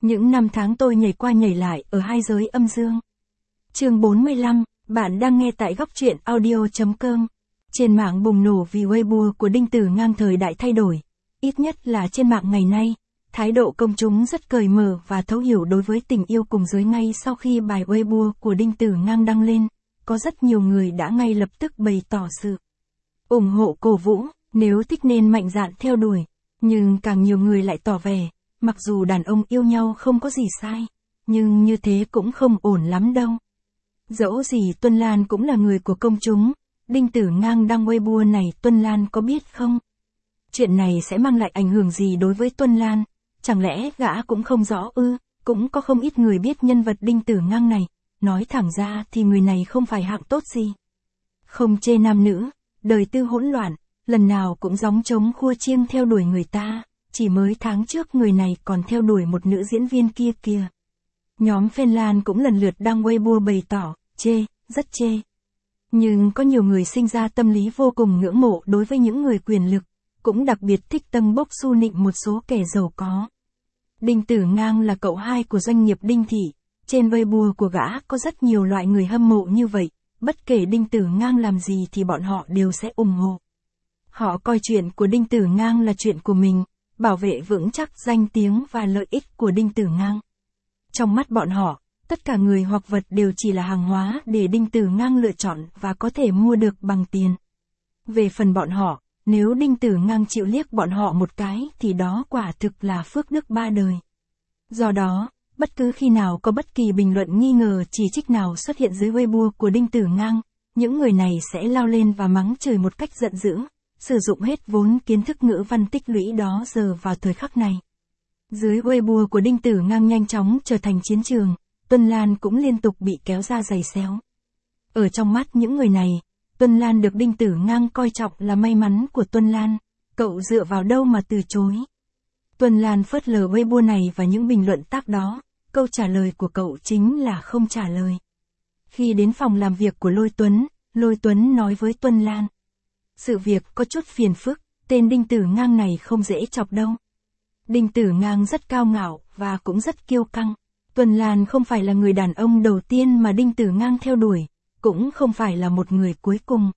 Những năm tháng tôi nhảy qua nhảy lại ở hai giới âm dương. Chương 45, bạn đang nghe tại góc truyện audio.com. Trên mạng bùng nổ vì Weibo của Đinh Tử Ngang thời đại thay đổi. Ít nhất là trên mạng ngày nay, thái độ công chúng rất cởi mở và thấu hiểu đối với tình yêu cùng giới. Ngay sau khi bài Weibo của Đinh Tử Ngang đăng lên, có rất nhiều người đã ngay lập tức bày tỏ sự ủng hộ cổ vũ, nếu thích nên mạnh dạn theo đuổi. Nhưng càng nhiều người lại tỏ vẻ, mặc dù đàn ông yêu nhau không có gì sai, nhưng như thế cũng không ổn lắm đâu. Dẫu gì Tuân Lan cũng là người của công chúng, Đinh Tử Ngang đăng Weibo này Tuân Lan có biết không? Chuyện này sẽ mang lại ảnh hưởng gì đối với Tuân Lan? Chẳng lẽ gã cũng không rõ ư? Cũng có không ít người biết nhân vật Đinh Tử Ngang này, nói thẳng ra thì người này không phải hạng tốt gì. Không chê nam nữ, đời tư hỗn loạn, lần nào cũng gióng trống khua chiêng theo đuổi người ta, chỉ mới tháng trước người này còn theo đuổi một nữ diễn viên kia kìa. Nhóm fan Lan cũng lần lượt đăng Weibo bày tỏ, chê, rất chê. Nhưng có nhiều người sinh ra tâm lý vô cùng ngưỡng mộ đối với những người quyền lực, cũng đặc biệt thích tâng bốc xu nịnh một số kẻ giàu có. Đinh Tử Ngang là cậu hai của doanh nghiệp Đinh Thị, trên Weibo của gã có rất nhiều loại người hâm mộ như vậy, bất kể Đinh Tử Ngang làm gì thì bọn họ đều sẽ ủng hộ. Họ coi chuyện của Đinh Tử Ngang là chuyện của mình, bảo vệ vững chắc danh tiếng và lợi ích của Đinh Tử Ngang. Trong mắt bọn họ, tất cả người hoặc vật đều chỉ là hàng hóa để Đinh Tử Ngang lựa chọn và có thể mua được bằng tiền. Về phần bọn họ, nếu Đinh Tử Ngang chịu liếc bọn họ một cái thì đó quả thực là phước đức ba đời. Do đó, bất cứ khi nào có bất kỳ bình luận nghi ngờ chỉ trích nào xuất hiện dưới Weibo của Đinh Tử Ngang, những người này sẽ lao lên và mắng chửi một cách giận dữ, sử dụng hết vốn kiến thức ngữ văn tích lũy đó giờ vào thời khắc này. Dưới Weibo của Đinh Tử Ngang nhanh chóng trở thành chiến trường, Tuân Lan cũng liên tục bị kéo ra giày xéo. Ở trong mắt những người này, Tuân Lan được Đinh Tử Ngang coi trọng là may mắn của Tuân Lan, cậu dựa vào đâu mà từ chối. Tuân Lan phớt lờ Weibo này và những bình luận tác đó, câu trả lời của cậu chính là không trả lời. Khi đến phòng làm việc của Lôi Tuấn nói với Tuân Lan, sự việc có chút phiền phức, tên Đinh Tử Ngang này không dễ chọc đâu. Đinh Tử Ngang rất cao ngạo và cũng rất kiêu căng. Tuân Lan không phải là người đàn ông đầu tiên mà Đinh Tử Ngang theo đuổi, cũng không phải là một người cuối cùng.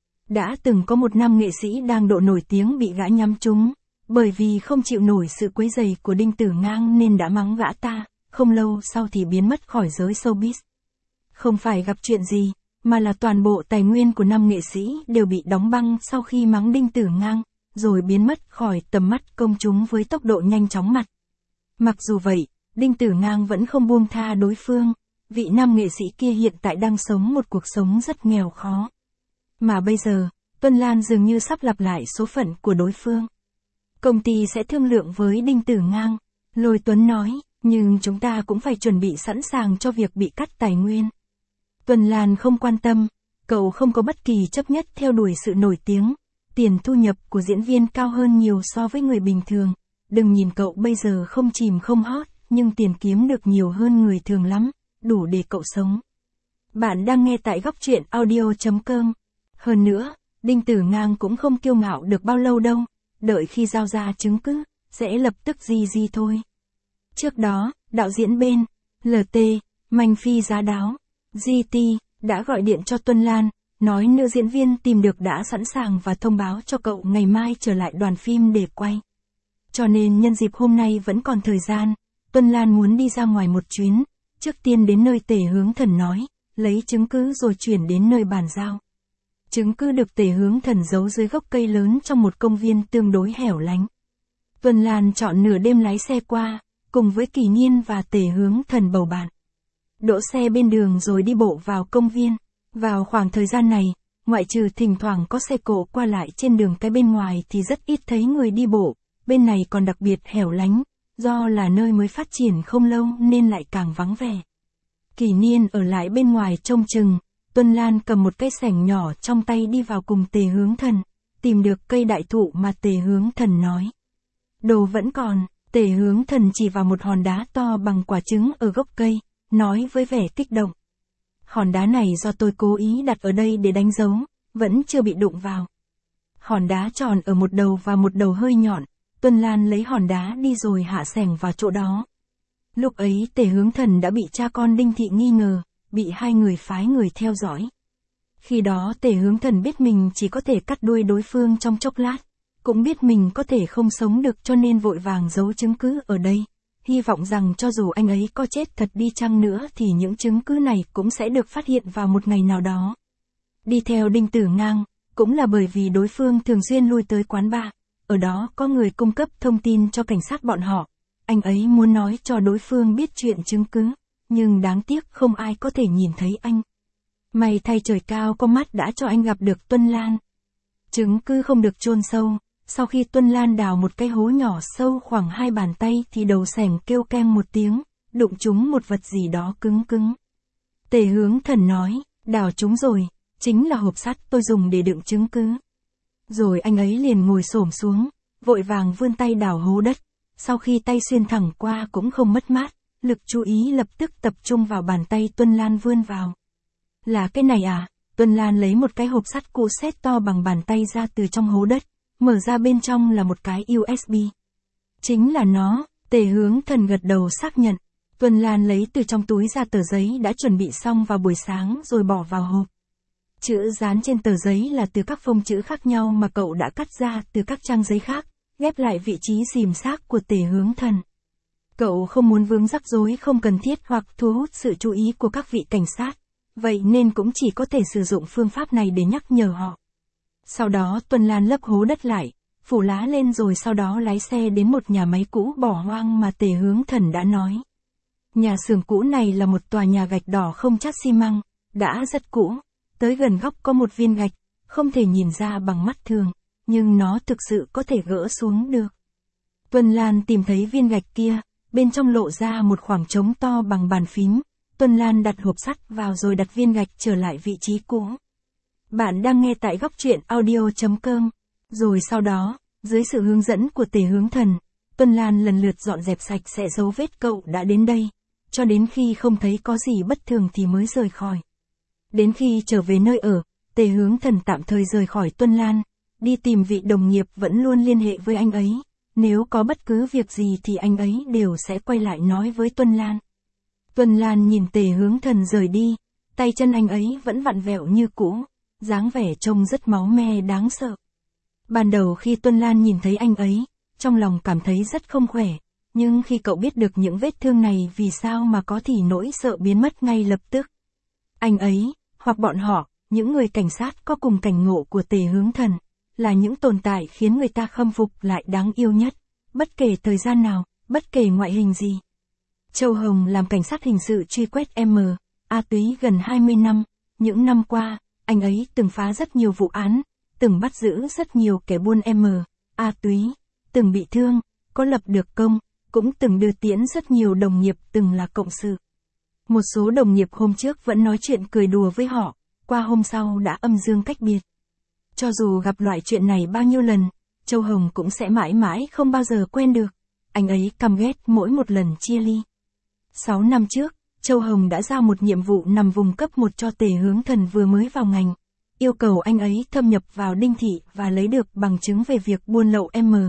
Đã từng có một nam nghệ sĩ đang độ nổi tiếng bị gã nhắm trúng, bởi vì không chịu nổi sự quấy rầy của Đinh Tử Ngang nên đã mắng gã ta, không lâu sau thì biến mất khỏi giới showbiz. Không phải gặp chuyện gì, mà là toàn bộ tài nguyên của nam nghệ sĩ đều bị đóng băng sau khi mắng Đinh Tử Ngang, rồi biến mất khỏi tầm mắt công chúng với tốc độ nhanh chóng mặt. Mặc dù vậy, Đinh Tử Ngang vẫn không buông tha đối phương, vị nam nghệ sĩ kia hiện tại đang sống một cuộc sống rất nghèo khó. Mà bây giờ, Tuân Lan dường như sắp lặp lại số phận của đối phương. Công ty sẽ thương lượng với Đinh Tử Ngang, Lôi Tuấn nói, nhưng chúng ta cũng phải chuẩn bị sẵn sàng cho việc bị cắt tài nguyên. Tuân Lan không quan tâm, cậu không có bất kỳ chấp nhất theo đuổi sự nổi tiếng, tiền thu nhập của diễn viên cao hơn nhiều so với người bình thường, đừng nhìn cậu bây giờ không chìm không hót, nhưng tiền kiếm được nhiều hơn người thường lắm, đủ để cậu sống. Bạn đang nghe tại góc truyện audio.com. Hơn nữa, Đinh Tử Ngang cũng không kiêu ngạo được bao lâu đâu, đợi khi giao ra chứng cứ, sẽ lập tức di thôi. Trước đó, đạo diễn bên, LT, Manh Phi Giá Đáo, GT, đã gọi điện cho Tuân Lan, nói nữ diễn viên tìm được đã sẵn sàng và thông báo cho cậu ngày mai trở lại đoàn phim để quay. Cho nên nhân dịp hôm nay vẫn còn thời gian, Tuân Lan muốn đi ra ngoài một chuyến, trước tiên đến nơi Tề Hướng Thần nói, lấy chứng cứ rồi chuyển đến nơi bàn giao. Chứng cứ được Tề Hướng Thần giấu dưới gốc cây lớn trong một công viên tương đối hẻo lánh. Tuân Lan chọn nửa đêm lái xe qua, cùng với Kỳ Nhiên và Tề Hướng Thần bầu bạn. Đỗ xe bên đường rồi đi bộ vào công viên. Vào khoảng thời gian này, ngoại trừ thỉnh thoảng có xe cộ qua lại trên đường cái bên ngoài thì rất ít thấy người đi bộ, bên này còn đặc biệt hẻo lánh, do là nơi mới phát triển không lâu nên lại càng vắng vẻ. Kỳ Niên ở lại bên ngoài trông chừng, Tuân Lan cầm một cây xẻng nhỏ trong tay đi vào cùng Tề Hướng Thần, tìm được cây đại thụ mà Tề Hướng Thần nói. Đồ vẫn còn, Tề Hướng Thần chỉ vào một hòn đá to bằng quả trứng ở gốc cây, nói với vẻ kích động. Hòn đá này do tôi cố ý đặt ở đây để đánh dấu, vẫn chưa bị đụng vào. Hòn đá tròn ở một đầu và một đầu hơi nhọn, Tuân Lan lấy hòn đá đi rồi hạ xẻng vào chỗ đó. Lúc ấy Tề Hướng Thần đã bị cha con Đinh Thị nghi ngờ, bị hai người phái người theo dõi. Khi đó Tề Hướng Thần biết mình chỉ có thể cắt đuôi đối phương trong chốc lát, cũng biết mình có thể không sống được cho nên vội vàng giấu chứng cứ ở đây, hy vọng rằng cho dù anh ấy có chết thật đi chăng nữa thì những chứng cứ này cũng sẽ được phát hiện vào một ngày nào đó. Đi theo Đinh Tử Ngang, cũng là bởi vì đối phương thường xuyên lui tới quán bar, ở đó có người cung cấp thông tin cho cảnh sát bọn họ. Anh ấy muốn nói cho đối phương biết chuyện chứng cứ, nhưng đáng tiếc không ai có thể nhìn thấy anh. May thay trời cao có mắt đã cho anh gặp được Tuân Lan. Chứng cứ không được chôn sâu, sau khi Tuân Lan đào một cái hố nhỏ sâu khoảng 2 bàn tay thì đầu xẻng kêu keng một tiếng, đụng trúng một vật gì đó cứng cứng. Tề Hướng Thần nói, đào trúng rồi, chính là hộp sắt tôi dùng để đựng chứng cứ. Rồi anh ấy liền ngồi xổm xuống, vội vàng vươn tay đào hố đất. Sau khi tay xuyên thẳng qua cũng không mất mát, lực chú ý lập tức tập trung vào bàn tay Tuân Lan vươn vào. Là cái này à? Tuân Lan lấy một cái hộp sắt cũ sét to bằng bàn tay ra từ trong hố đất, mở ra bên trong là một cái USB. Chính là nó, Tề Hướng Thần gật đầu xác nhận. Tuân Lan lấy từ trong túi ra tờ giấy đã chuẩn bị xong vào buổi sáng rồi bỏ vào hộp. Chữ dán trên tờ giấy là từ các phông chữ khác nhau mà cậu đã cắt ra từ các trang giấy khác, ghép lại vị trí rìm xác của Tề Hướng Thần. Cậu không muốn vướng rắc rối không cần thiết hoặc thu hút sự chú ý của các vị cảnh sát, vậy nên cũng chỉ có thể sử dụng phương pháp này để nhắc nhở họ. Sau đó Tuân Lan lấp hố đất lại, phủ lá lên rồi sau đó lái xe đến một nhà máy cũ bỏ hoang mà Tề Hướng Thần đã nói. Nhà xưởng cũ này là một tòa nhà gạch đỏ không chát xi măng, đã rất cũ, tới gần góc có một viên gạch, không thể nhìn ra bằng mắt thường, nhưng nó thực sự có thể gỡ xuống được. Tuân Lan tìm thấy viên gạch kia, bên trong lộ ra một khoảng trống to bằng bàn phím. Tuân Lan đặt hộp sắt vào rồi đặt viên gạch trở lại vị trí cũ. Bạn đang nghe tại góc truyện audio.com. Rồi sau đó, dưới sự hướng dẫn của Tề Hướng Thần, Tuân Lan lần lượt dọn dẹp sạch sẽ dấu vết cậu đã đến đây, cho đến khi không thấy có gì bất thường thì mới rời khỏi. Đến khi trở về nơi ở, Tề Hướng Thần tạm thời rời khỏi Tuân Lan, đi tìm vị đồng nghiệp vẫn luôn liên hệ với anh ấy. Nếu có bất cứ việc gì thì anh ấy đều sẽ quay lại nói với Tuân Lan. Tuân Lan nhìn Tề Hướng Thần rời đi, tay chân anh ấy vẫn vặn vẹo như cũ, dáng vẻ trông rất máu me đáng sợ. Ban đầu khi Tuân Lan nhìn thấy anh ấy, trong lòng cảm thấy rất không khỏe, nhưng khi cậu biết được những vết thương này vì sao mà có thì nỗi sợ biến mất ngay lập tức. Anh ấy, hoặc bọn họ, những người cảnh sát có cùng cảnh ngộ của Tề Hướng Thần, là những tồn tại khiến người ta khâm phục lại đáng yêu nhất, bất kể thời gian nào, bất kể ngoại hình gì. Châu Hồng làm cảnh sát hình sự truy quét A túy gần 20 năm, những năm qua, anh ấy từng phá rất nhiều vụ án, từng bắt giữ rất nhiều kẻ buôn A túy, từng bị thương, có lập được công, cũng từng đưa tiễn rất nhiều đồng nghiệp từng là cộng sự. Một số đồng nghiệp hôm trước vẫn nói chuyện cười đùa với họ, qua hôm sau đã âm dương cách biệt. Cho dù gặp loại chuyện này bao nhiêu lần, Châu Hồng cũng sẽ mãi mãi không bao giờ quen được. Anh ấy căm ghét mỗi một lần chia ly. 6 năm trước, Châu Hồng đã giao một nhiệm vụ nằm vùng cấp 1 cho Tề Hướng Thần vừa mới vào ngành. Yêu cầu anh ấy thâm nhập vào Đinh Thị và lấy được bằng chứng về việc buôn lậu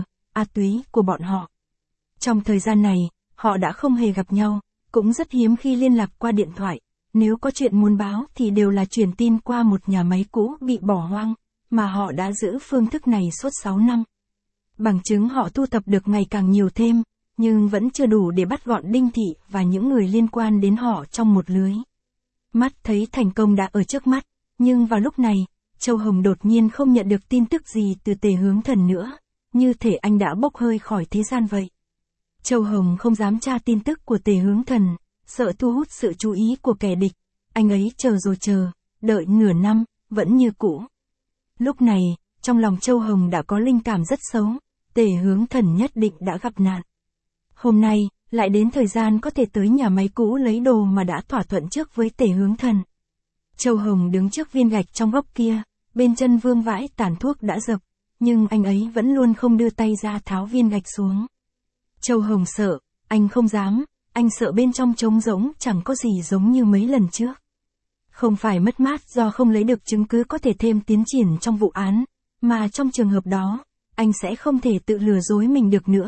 A túy của bọn họ. Trong thời gian này, họ đã không hề gặp nhau, cũng rất hiếm khi liên lạc qua điện thoại. Nếu có chuyện muốn báo thì đều là truyền tin qua một nhà máy cũ bị bỏ hoang, mà họ đã giữ phương thức này suốt 6 năm. Bằng chứng họ thu thập được ngày càng nhiều thêm, nhưng vẫn chưa đủ để bắt gọn Đinh Thị và những người liên quan đến họ trong một lưới. Mắt thấy thành công đã ở trước mắt, nhưng vào lúc này, Châu Hồng đột nhiên không nhận được tin tức gì từ Tề Hướng Thần nữa, như thể anh đã bốc hơi khỏi thế gian vậy. Châu Hồng không dám tra tin tức của Tề Hướng Thần, sợ thu hút sự chú ý của kẻ địch. Anh ấy chờ rồi chờ, đợi nửa năm, vẫn như cũ. Lúc này, trong lòng Châu Hồng đã có linh cảm rất xấu, Tề Hướng Thần nhất định đã gặp nạn. Hôm nay, lại đến thời gian có thể tới nhà máy cũ lấy đồ mà đã thỏa thuận trước với Tề Hướng Thần. Châu Hồng đứng trước viên gạch trong góc kia, bên chân vương vãi tàn thuốc đã dập, nhưng anh ấy vẫn luôn không đưa tay ra tháo viên gạch xuống. Châu Hồng sợ, anh không dám, anh sợ bên trong trống rỗng chẳng có gì giống như mấy lần trước. Không phải mất mát do không lấy được chứng cứ có thể thêm tiến triển trong vụ án, mà trong trường hợp đó, anh sẽ không thể tự lừa dối mình được nữa,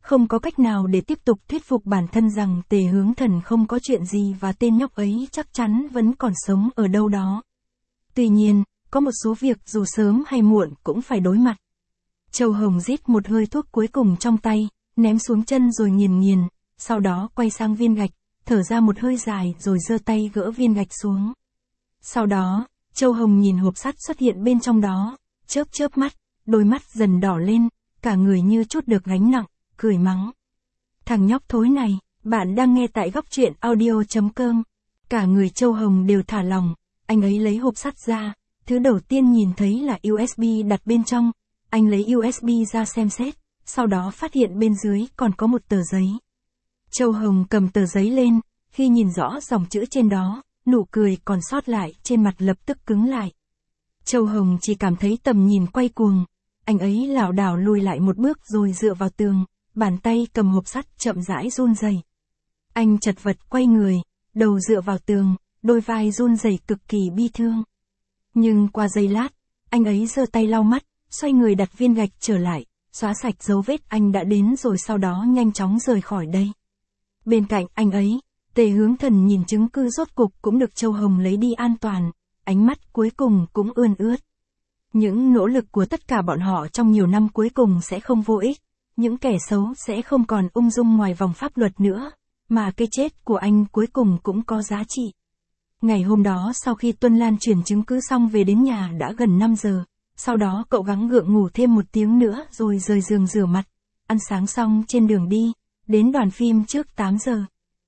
không có cách nào để tiếp tục thuyết phục bản thân rằng Tề Hướng Thần không có chuyện gì và tên nhóc ấy chắc chắn vẫn còn sống ở đâu đó. Tuy nhiên, có một số việc dù sớm hay muộn cũng phải đối mặt. Châu Hồng rít một hơi thuốc cuối cùng trong tay, ném xuống chân rồi nghiền nghiền, sau đó quay sang viên gạch, thở ra một hơi dài rồi giơ tay gỡ viên gạch xuống. Sau đó, Châu Hồng nhìn hộp sắt xuất hiện bên trong đó, chớp chớp mắt, đôi mắt dần đỏ lên, cả người như trút được gánh nặng, cười mắng. Thằng nhóc thối này, bạn đang nghe tại góc truyện audio.com. Cả người Châu Hồng đều thả lỏng, anh ấy lấy hộp sắt ra, thứ đầu tiên nhìn thấy là USB đặt bên trong, anh lấy USB ra xem xét, sau đó phát hiện bên dưới còn có một tờ giấy. Châu Hồng cầm tờ giấy lên, khi nhìn rõ dòng chữ trên đó, nụ cười còn sót lại trên mặt lập tức cứng lại. Châu Hồng chỉ cảm thấy tầm nhìn quay cuồng, anh ấy lảo đảo lùi lại một bước rồi dựa vào tường, bàn tay cầm hộp sắt chậm rãi run rẩy. Anh chật vật quay người, đầu dựa vào tường, đôi vai run rẩy cực kỳ bi thương. Nhưng qua giây lát, anh ấy giơ tay lau mắt, xoay người đặt viên gạch trở lại, xóa sạch dấu vết anh đã đến rồi sau đó nhanh chóng rời khỏi đây. Bên cạnh anh ấy, Tề Hướng Thần nhìn chứng cứ rốt cục cũng được Châu Hồng lấy đi an toàn, ánh mắt cuối cùng cũng ươn ướt. Những nỗ lực của tất cả bọn họ trong nhiều năm cuối cùng sẽ không vô ích, những kẻ xấu sẽ không còn ung dung ngoài vòng pháp luật nữa, mà cái chết của anh cuối cùng cũng có giá trị. Ngày hôm đó sau khi Tuân Lan chuyển chứng cứ xong về đến nhà đã gần 5 giờ, sau đó cậu gắng gượng ngủ thêm một tiếng nữa rồi rời giường rửa mặt, ăn sáng xong trên đường đi, đến đoàn phim trước 8 giờ.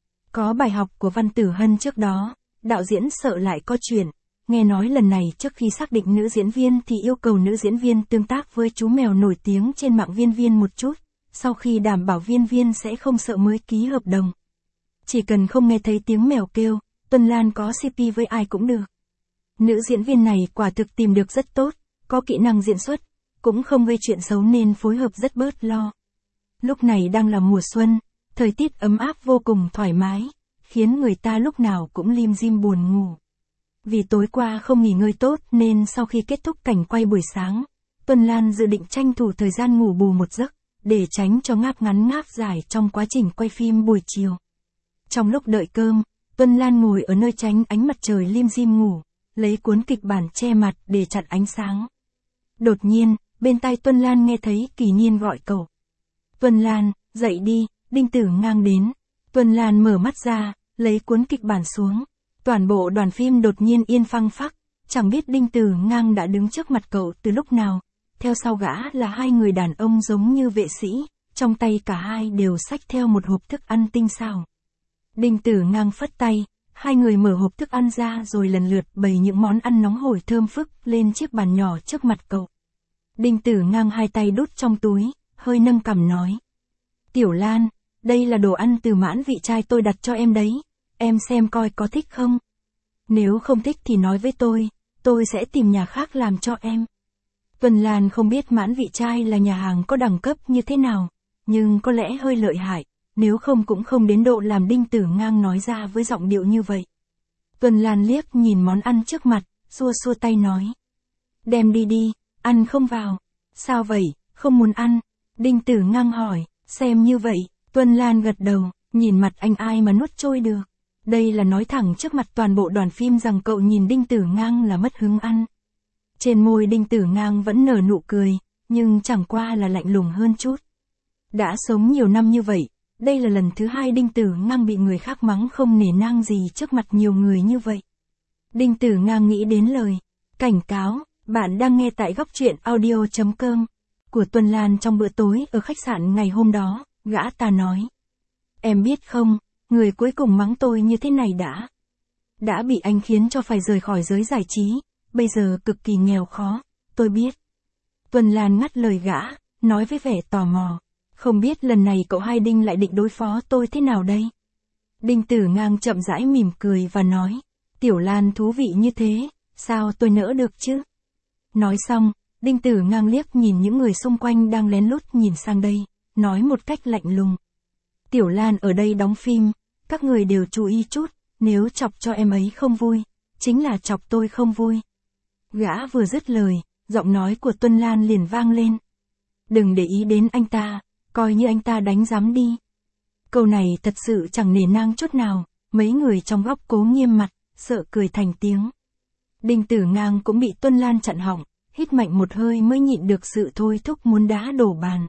Có bài học của Văn Tử Hân trước đó, đạo diễn sợ lại có chuyện, nghe nói lần này trước khi xác định nữ diễn viên thì yêu cầu nữ diễn viên tương tác với chú mèo nổi tiếng trên mạng Viên Viên một chút, sau khi đảm bảo Viên Viên sẽ không sợ mới ký hợp đồng. Chỉ cần không nghe thấy tiếng mèo kêu, Tuân Lan có CP với ai cũng được. Nữ diễn viên này quả thực tìm được rất tốt, có kỹ năng diễn xuất, cũng không gây chuyện xấu nên phối hợp rất bớt lo. Lúc này đang là mùa xuân, thời tiết ấm áp vô cùng thoải mái, khiến người ta lúc nào cũng lim dim buồn ngủ. Vì tối qua không nghỉ ngơi tốt nên sau khi kết thúc cảnh quay buổi sáng, Tuân Lan dự định tranh thủ thời gian ngủ bù một giấc, để tránh cho ngáp ngắn ngáp dài trong quá trình quay phim buổi chiều. Trong lúc đợi cơm, Tuân Lan ngồi ở nơi tránh ánh mặt trời lim dim ngủ, lấy cuốn kịch bản che mặt để chặn ánh sáng. Đột nhiên, bên tai Tuân Lan nghe thấy Kỳ Niên gọi cậu. Tuân Lan, dậy đi, Đinh Tử Ngang đến. Tuân Lan mở mắt ra, lấy cuốn kịch bản xuống. Toàn bộ đoàn phim đột nhiên yên phăng phắc, chẳng biết Đinh Tử Ngang đã đứng trước mặt cậu từ lúc nào. Theo sau gã là hai người đàn ông giống như vệ sĩ, trong tay cả hai đều xách theo một hộp thức ăn tinh xảo. Đinh Tử Ngang phất tay, hai người mở hộp thức ăn ra rồi lần lượt bày những món ăn nóng hổi thơm phức lên chiếc bàn nhỏ trước mặt cậu. Đinh Tử Ngang hai tay đút trong túi, hơi nâng cằm nói. Tiểu Lan, đây là đồ ăn từ Mãn Vị Trai tôi đặt cho em đấy, em xem coi có thích không? Nếu không thích thì nói với tôi sẽ tìm nhà khác làm cho em. Tuân Lan không biết Mãn Vị Trai là nhà hàng có đẳng cấp như thế nào, nhưng có lẽ hơi lợi hại, nếu không cũng không đến độ làm Đinh Tử Ngang nói ra với giọng điệu như vậy. Tuân Lan liếc nhìn món ăn trước mặt, xua xua tay nói. Đem đi đi, ăn không vào. Sao vậy, không muốn ăn? Đinh Tử Ngang hỏi, xem như vậy, Tuân Lan gật đầu, nhìn mặt anh ai mà nuốt trôi được. Đây là nói thẳng trước mặt toàn bộ đoàn phim rằng cậu nhìn Đinh Tử Ngang là mất hứng ăn. Trên môi Đinh Tử Ngang vẫn nở nụ cười, nhưng chẳng qua là lạnh lùng hơn chút. Đã sống nhiều năm như vậy, đây là lần thứ hai Đinh Tử Ngang bị người khác mắng không nể nang gì trước mặt nhiều người như vậy. Đinh Tử Ngang nghĩ đến lời cảnh cáo, bạn đang nghe tại góc truyện audio.com của Tuân Lan trong bữa tối ở khách sạn ngày hôm đó, gã ta nói. Em biết không, người cuối cùng mắng tôi như thế này đã bị anh khiến cho phải rời khỏi giới giải trí, bây giờ cực kỳ nghèo khó, tôi biết. Tuân Lan ngắt lời gã, nói với vẻ tò mò. Không biết lần này cậu hai Đinh lại định đối phó tôi thế nào đây? Đinh Tử Ngang chậm rãi mỉm cười và nói. Tiểu Lan thú vị như thế, sao tôi nỡ được chứ? Nói xong, Đinh Tử Ngang liếc nhìn những người xung quanh đang lén lút nhìn sang đây, nói một cách lạnh lùng. Tiểu Lan ở đây đóng phim, các người đều chú ý chút, nếu chọc cho em ấy không vui, chính là chọc tôi không vui. Gã vừa dứt lời, giọng nói của Tuân Lan liền vang lên. Đừng để ý đến anh ta, coi như anh ta đánh giám đi. Câu này thật sự chẳng nể nang chút nào, mấy người trong góc Cố nghiêm mặt, sợ cười thành tiếng. Đinh Tử Ngang cũng bị Tuân Lan chặn họng, hít mạnh một hơi mới nhịn được sự thôi thúc muốn đá đổ bàn.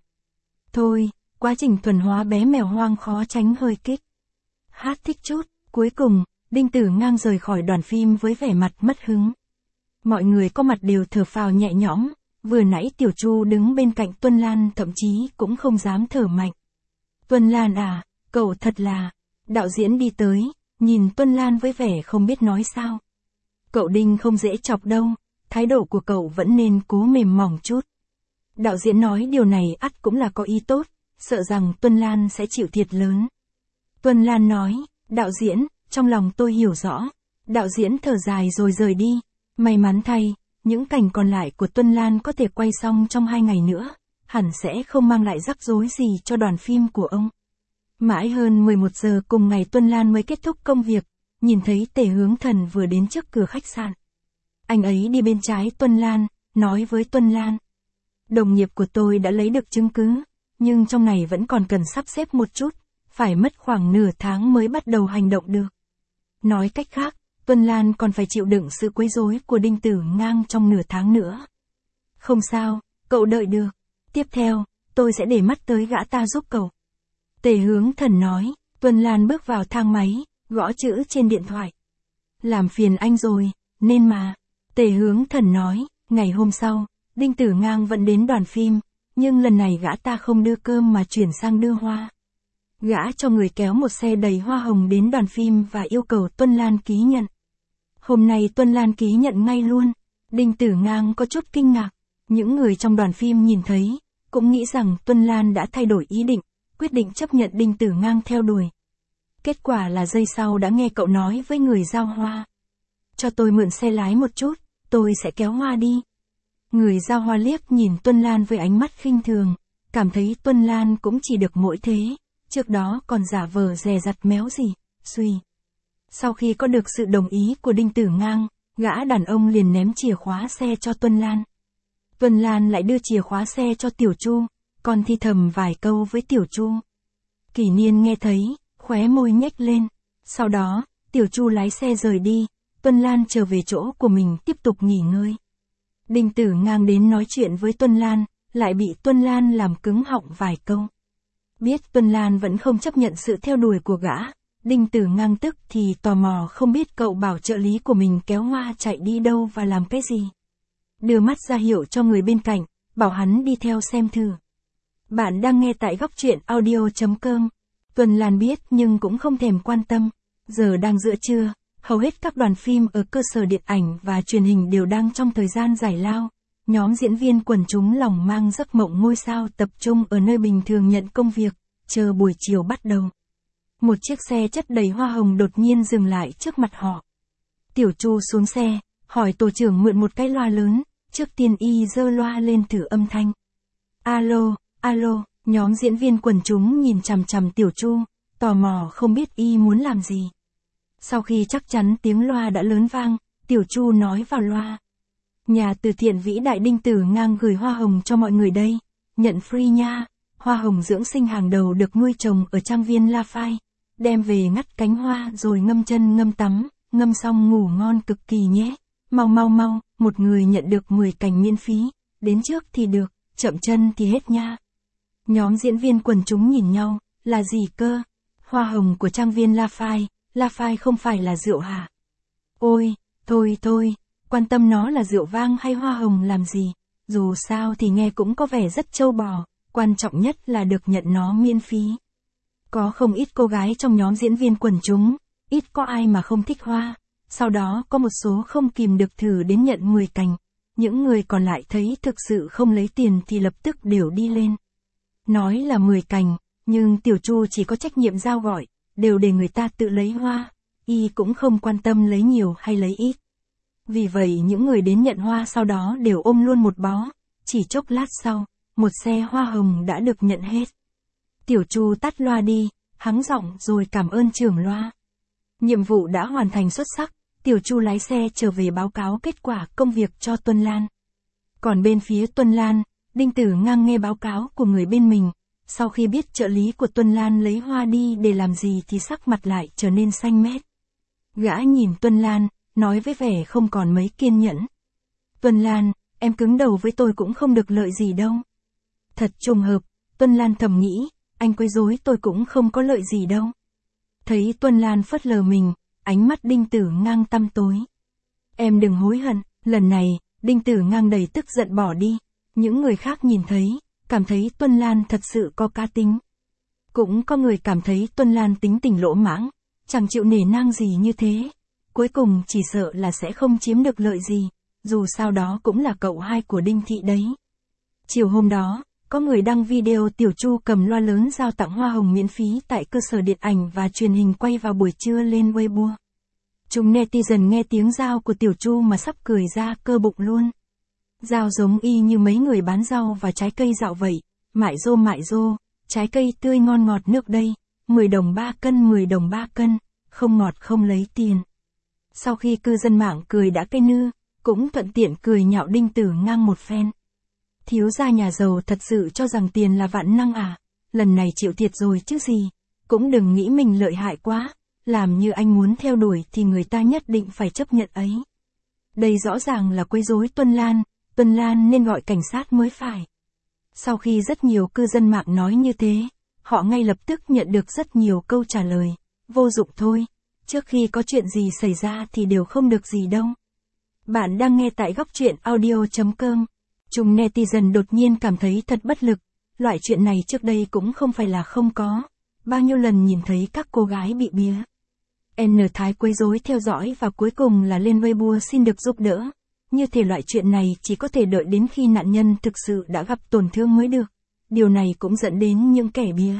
Thôi, quá trình thuần hóa bé mèo hoang khó tránh hơi kích. Hát thích chút, cuối cùng, Đinh Tử Ngang rời khỏi đoàn phim với vẻ mặt mất hứng. Mọi người có mặt đều thở phào nhẹ nhõm, vừa nãy Tiểu Chu đứng bên cạnh Tuân Lan thậm chí cũng không dám thở mạnh. Tuân Lan à, cậu thật là... Đạo diễn đi tới, nhìn Tuân Lan với vẻ không biết nói sao. Cậu Đinh không dễ chọc đâu, thái độ của cậu vẫn nên cố mềm mỏng chút. Đạo diễn nói điều này ắt cũng là có ý tốt, sợ rằng Tuân Lan sẽ chịu thiệt lớn. Tuân Lan nói, đạo diễn, trong lòng tôi hiểu rõ. Đạo diễn thở dài rồi rời đi. May mắn thay, những cảnh còn lại của Tuân Lan có thể quay xong trong 2 ngày nữa, hẳn sẽ không mang lại rắc rối gì cho đoàn phim của ông. Mãi hơn 11 giờ cùng ngày Tuân Lan mới kết thúc công việc, nhìn thấy Tề Hướng Thần vừa đến trước cửa khách sạn. Anh ấy đi bên trái Tuân Lan, nói với Tuân Lan. Đồng nghiệp của tôi đã lấy được chứng cứ, nhưng trong này vẫn còn cần sắp xếp một chút, phải mất khoảng nửa tháng mới bắt đầu hành động được. Nói cách khác, Tuân Lan còn phải chịu đựng sự quấy rối của Đinh Tử Ngang trong nửa tháng nữa. Không sao, cậu đợi được. Tiếp theo, tôi sẽ để mắt tới gã ta giúp cậu. Tề Hướng Thần nói. Tuân Lan bước vào thang máy, gõ chữ trên điện thoại. Làm phiền anh rồi, nên mà. Tề Hướng Thần nói. Ngày hôm sau, Đinh Tử Ngang vẫn đến đoàn phim, nhưng lần này gã ta không đưa cơm mà chuyển sang đưa hoa. Gã cho người kéo một xe đầy hoa hồng đến đoàn phim và yêu cầu Tuân Lan ký nhận. Hôm nay Tuân Lan ký nhận ngay luôn. Đinh Tử Ngang có chút kinh ngạc. Những người trong đoàn phim nhìn thấy, cũng nghĩ rằng Tuân Lan đã thay đổi ý định, quyết định chấp nhận Đinh Tử Ngang theo đuổi. Kết quả là giây sau đã nghe cậu nói với người giao hoa. Cho tôi mượn xe lái một chút, tôi sẽ kéo hoa đi. Người giao hoa liếc nhìn Tuân Lan với ánh mắt khinh thường, cảm thấy Tuân Lan cũng chỉ được mỗi thế, trước đó còn giả vờ dè dặt méo gì, suy. Sau khi có được sự đồng ý của Đinh Tử Ngang, gã đàn ông liền ném chìa khóa xe cho Tuân Lan. Tuân Lan lại đưa chìa khóa xe cho Tiểu Chu, còn thì thầm vài câu với Tiểu Chu. Kỷ Niên nghe thấy, khóe môi nhếch lên. Sau đó, Tiểu Chu lái xe rời đi, Tuân Lan trở về chỗ của mình tiếp tục nghỉ ngơi. Đinh Tử Ngang đến nói chuyện với Tuân Lan, lại bị Tuân Lan làm cứng họng vài câu. Biết Tuân Lan vẫn không chấp nhận sự theo đuổi của gã, Đinh Tử Ngang tức thì tò mò không biết cậu bảo trợ lý của mình kéo hoa chạy đi đâu và làm cái gì. Đưa mắt ra hiệu cho người bên cạnh, bảo hắn đi theo xem thử. Bạn đang nghe tại góc truyện audio.com. Tuân Lan biết nhưng cũng không thèm quan tâm. Giờ đang giữa trưa, hầu hết các đoàn phim ở cơ sở điện ảnh và truyền hình đều đang trong thời gian giải lao. Nhóm diễn viên quần chúng lòng mang giấc mộng ngôi sao tập trung ở nơi bình thường nhận công việc, chờ buổi chiều bắt đầu. Một chiếc xe chất đầy hoa hồng đột nhiên dừng lại trước mặt họ. Tiểu Chu xuống xe, hỏi tổ trưởng mượn một cái loa lớn, trước tiên y giơ loa lên thử âm thanh. Alo, alo, nhóm diễn viên quần chúng nhìn chằm chằm Tiểu Chu, tò mò không biết y muốn làm gì. Sau khi chắc chắn tiếng loa đã lớn vang, Tiểu Chu nói vào loa. Nhà từ thiện vĩ đại Đinh Tử Ngang gửi hoa hồng cho mọi người đây, nhận free nha, hoa hồng dưỡng sinh hàng đầu được nuôi trồng ở trang viên La Phai, đem về ngắt cánh hoa rồi ngâm chân ngâm tắm, ngâm xong ngủ ngon cực kỳ nhé, mau mau mau, một người nhận được 10 cành miễn phí, đến trước thì được, chậm chân thì hết nha. Nhóm diễn viên quần chúng nhìn nhau, là gì cơ? Hoa hồng của trang viên La Phai không phải là rượu hả? Ôi, thôi, quan tâm nó là rượu vang hay hoa hồng làm gì, dù sao thì nghe cũng có vẻ rất trâu bò, quan trọng nhất là được nhận nó miễn phí. Có không ít cô gái trong nhóm diễn viên quần chúng, ít có ai mà không thích hoa, sau đó có một số không kìm được thử đến nhận 10 cành, những người còn lại thấy thực sự không lấy tiền thì lập tức đều đi lên. Nói là 10 cành, nhưng Tiểu Chu chỉ có trách nhiệm giao gọi, đều để người ta tự lấy hoa, y cũng không quan tâm lấy nhiều hay lấy ít. Vì vậy những người đến nhận hoa sau đó đều ôm luôn một bó, chỉ chốc lát sau, một xe hoa hồng đã được nhận hết. Tiểu Chu tắt loa đi, hắng giọng rồi cảm ơn trưởng loa. Nhiệm vụ đã hoàn thành xuất sắc, Tiểu Chu lái xe trở về báo cáo kết quả công việc cho Tuân Lan. Còn bên phía Tuân Lan, Đinh Tử Ngang nghe báo cáo của người bên mình, Sau khi biết trợ lý của Tuân Lan lấy hoa đi để làm gì thì sắc mặt lại trở nên xanh mét. Gã nhìn Tuân Lan, nói với vẻ không còn mấy kiên nhẫn. Tuân Lan, em cứng đầu với tôi cũng không được lợi gì đâu. Thật trùng hợp, Tuân Lan thầm nghĩ, anh quấy rối tôi cũng không có lợi gì đâu. Thấy Tuân Lan phớt lờ mình, ánh mắt Đinh Tử Ngang tăm tối. Em đừng hối hận, lần này, Đinh Tử Ngang đầy tức giận bỏ đi. Những người khác nhìn thấy, cảm thấy Tuân Lan thật sự có cá tính. Cũng có người cảm thấy Tuân Lan tính tình lỗ mãng, chẳng chịu nể nang gì như thế. Cuối cùng chỉ sợ là sẽ không chiếm được lợi gì, dù sao đó cũng là cậu hai của Đinh Thị đấy. Chiều hôm đó, có người đăng video Tiểu Chu cầm loa lớn giao tặng hoa hồng miễn phí tại cơ sở điện ảnh và truyền hình quay vào buổi trưa lên Weibo. Chúng netizen nghe tiếng giao của Tiểu Chu mà sắp cười ra cơ bụng luôn. Giao giống y như mấy người bán rau và trái cây dạo vậy, mại rô, trái cây tươi ngon ngọt nước đây, 10 đồng 3 cân 10 đồng 3 cân, không ngọt không lấy tiền. Sau khi cư dân mạng cười đã cây nư, cũng thuận tiện cười nhạo Đinh Tử Ngang một phen. Thiếu gia nhà giàu thật sự cho rằng tiền là vạn năng à, lần này chịu thiệt rồi chứ gì, cũng đừng nghĩ mình lợi hại quá, làm như anh muốn theo đuổi thì người ta nhất định phải chấp nhận ấy. Đây rõ ràng là quấy rối Tuân Lan nên gọi cảnh sát mới phải. Sau khi rất nhiều cư dân mạng nói như thế, họ ngay lập tức nhận được rất nhiều câu trả lời, vô dụng thôi, trước khi có chuyện gì xảy ra thì đều không được gì đâu. Bạn đang nghe tại góc truyện audio.com. Chúng netizen đột nhiên cảm thấy thật bất lực, loại chuyện này trước đây cũng không phải là không có, bao nhiêu lần nhìn thấy các cô gái bị bía. N Thái quấy rối theo dõi và cuối cùng là lên Weibo xin được giúp đỡ. Như thể loại chuyện này chỉ có thể đợi đến khi nạn nhân thực sự đã gặp tổn thương mới được. Điều này cũng dẫn đến những kẻ bía.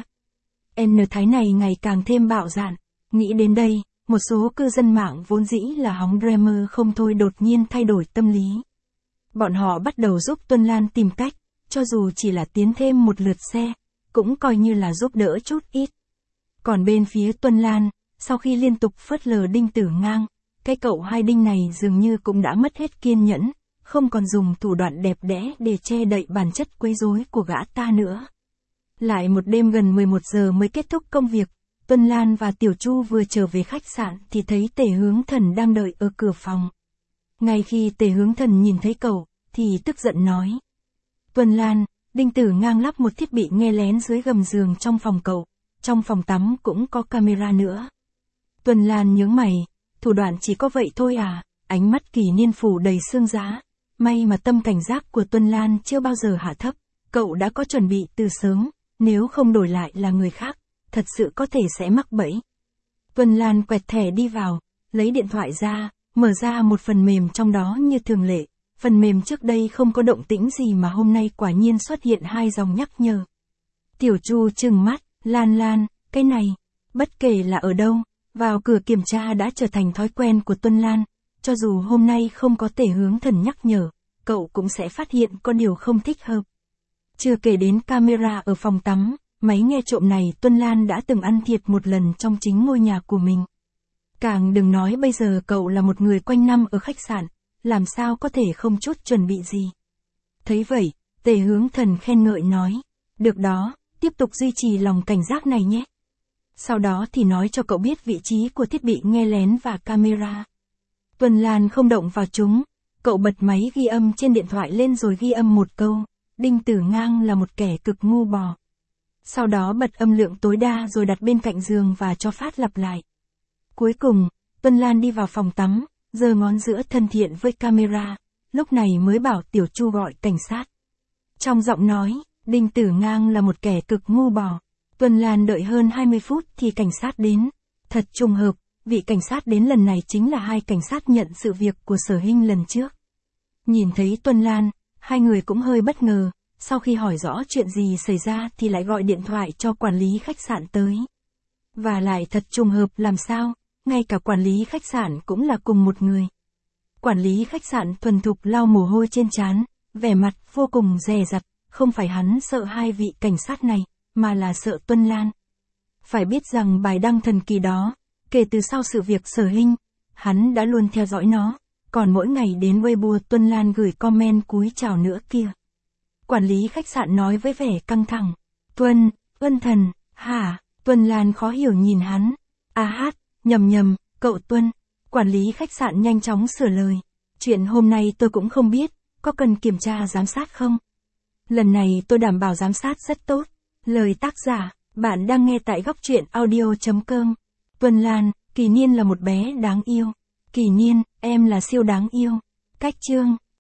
N Thái này ngày càng thêm bạo dạn. Nghĩ đến đây, một số cư dân mạng vốn dĩ là hóng drama không thôi đột nhiên thay đổi tâm lý. Bọn họ bắt đầu giúp Tuân Lan tìm cách, cho dù chỉ là tiến thêm một lượt xe, cũng coi như là giúp đỡ chút ít. Còn bên phía Tuân Lan, sau khi liên tục phớt lờ Đinh Tử Ngang, cái cậu hai Đinh này dường như cũng đã mất hết kiên nhẫn, không còn dùng thủ đoạn đẹp đẽ để che đậy bản chất quấy rối của gã ta nữa. Lại một đêm gần 11 giờ mới kết thúc công việc, Tuân Lan và Tiểu Chu vừa trở về khách sạn thì thấy Tề Hướng Thần đang đợi ở cửa phòng. Ngay khi Tề Hướng Thần nhìn thấy cậu, thì tức giận nói. Tuân Lan, Đinh Tử Ngang lắp một thiết bị nghe lén dưới gầm giường trong phòng cậu, trong phòng tắm cũng có camera nữa. Tuân Lan nhướng mày, thủ đoạn chỉ có vậy thôi à, ánh mắt Kỳ Niên phủ đầy xương giá. May mà tâm cảnh giác của Tuân Lan chưa bao giờ hạ thấp, cậu đã có chuẩn bị từ sớm, nếu không đổi lại là người khác, thật sự có thể sẽ mắc bẫy. Tuân Lan quẹt thẻ đi vào, lấy điện thoại ra, mở ra một phần mềm trong đó như thường lệ. Phần mềm trước đây không có động tĩnh gì mà hôm nay quả nhiên xuất hiện 2 dòng nhắc nhở. Tiểu Chu trừng mắt, Lan, cái này, bất kể là ở đâu, vào cửa kiểm tra đã trở thành thói quen của Tuân Lan, cho dù hôm nay không có Tề Hướng Thần nhắc nhở, cậu cũng sẽ phát hiện có điều không thích hợp. Chưa kể đến camera ở phòng tắm, máy nghe trộm này Tuân Lan đã từng ăn thiệt một lần trong chính ngôi nhà của mình. Càng đừng nói bây giờ cậu là một người quanh năm ở khách sạn, làm sao có thể không chút chuẩn bị gì. Thấy vậy, Tề Hướng Thần khen ngợi nói, được đó, tiếp tục duy trì lòng cảnh giác này nhé. Sau đó thì nói cho cậu biết vị trí của thiết bị nghe lén và camera. Tuân Lan không động vào chúng, cậu bật máy ghi âm trên điện thoại lên rồi ghi âm một câu, Đinh Tử Ngang là một kẻ cực ngu bò. Sau đó bật âm lượng tối đa rồi đặt bên cạnh giường và cho phát lặp lại. Cuối cùng, Tuân Lan đi vào phòng tắm, giơ ngón giữa thân thiện với camera, lúc này mới bảo Tiểu Chu gọi cảnh sát. Trong giọng nói, Đinh Tử Ngang là một kẻ cực ngu bò. Tuân Lan đợi hơn 20 phút thì cảnh sát đến. Thật trùng hợp, vị cảnh sát đến lần này chính là 2 cảnh sát nhận sự việc của Sở Hinh lần trước. Nhìn thấy Tuân Lan, hai người cũng hơi bất ngờ, sau khi hỏi rõ chuyện gì xảy ra thì lại gọi điện thoại cho quản lý khách sạn tới. Và lại thật trùng hợp làm sao, ngay cả quản lý khách sạn cũng là cùng một người. Quản lý khách sạn thuần thục lau mồ hôi trên trán, vẻ mặt vô cùng dè dặt, không phải hắn sợ 2 vị cảnh sát này, mà là sợ Tuân Lan. Phải biết rằng bài đăng thần kỳ đó, kể từ sau sự việc Sở Hinh, hắn đã luôn theo dõi nó, còn mỗi ngày đến Weibo Tuân Lan gửi comment cúi chào nữa kia. Quản lý khách sạn nói với vẻ căng thẳng, Tuân Thần, hả? Tuân Lan khó hiểu nhìn hắn. A hát, nhầm, cậu Tuân. Quản lý khách sạn nhanh chóng sửa lời. Chuyện hôm nay tôi cũng không biết, có cần kiểm tra giám sát không? Lần này tôi đảm bảo giám sát rất tốt. Lời tác giả, bạn đang nghe tại góc truyện audio.com. Tuân Lan, Kỳ Niên là một bé đáng yêu. Kỳ Niên, em là siêu đáng yêu. Cách chương.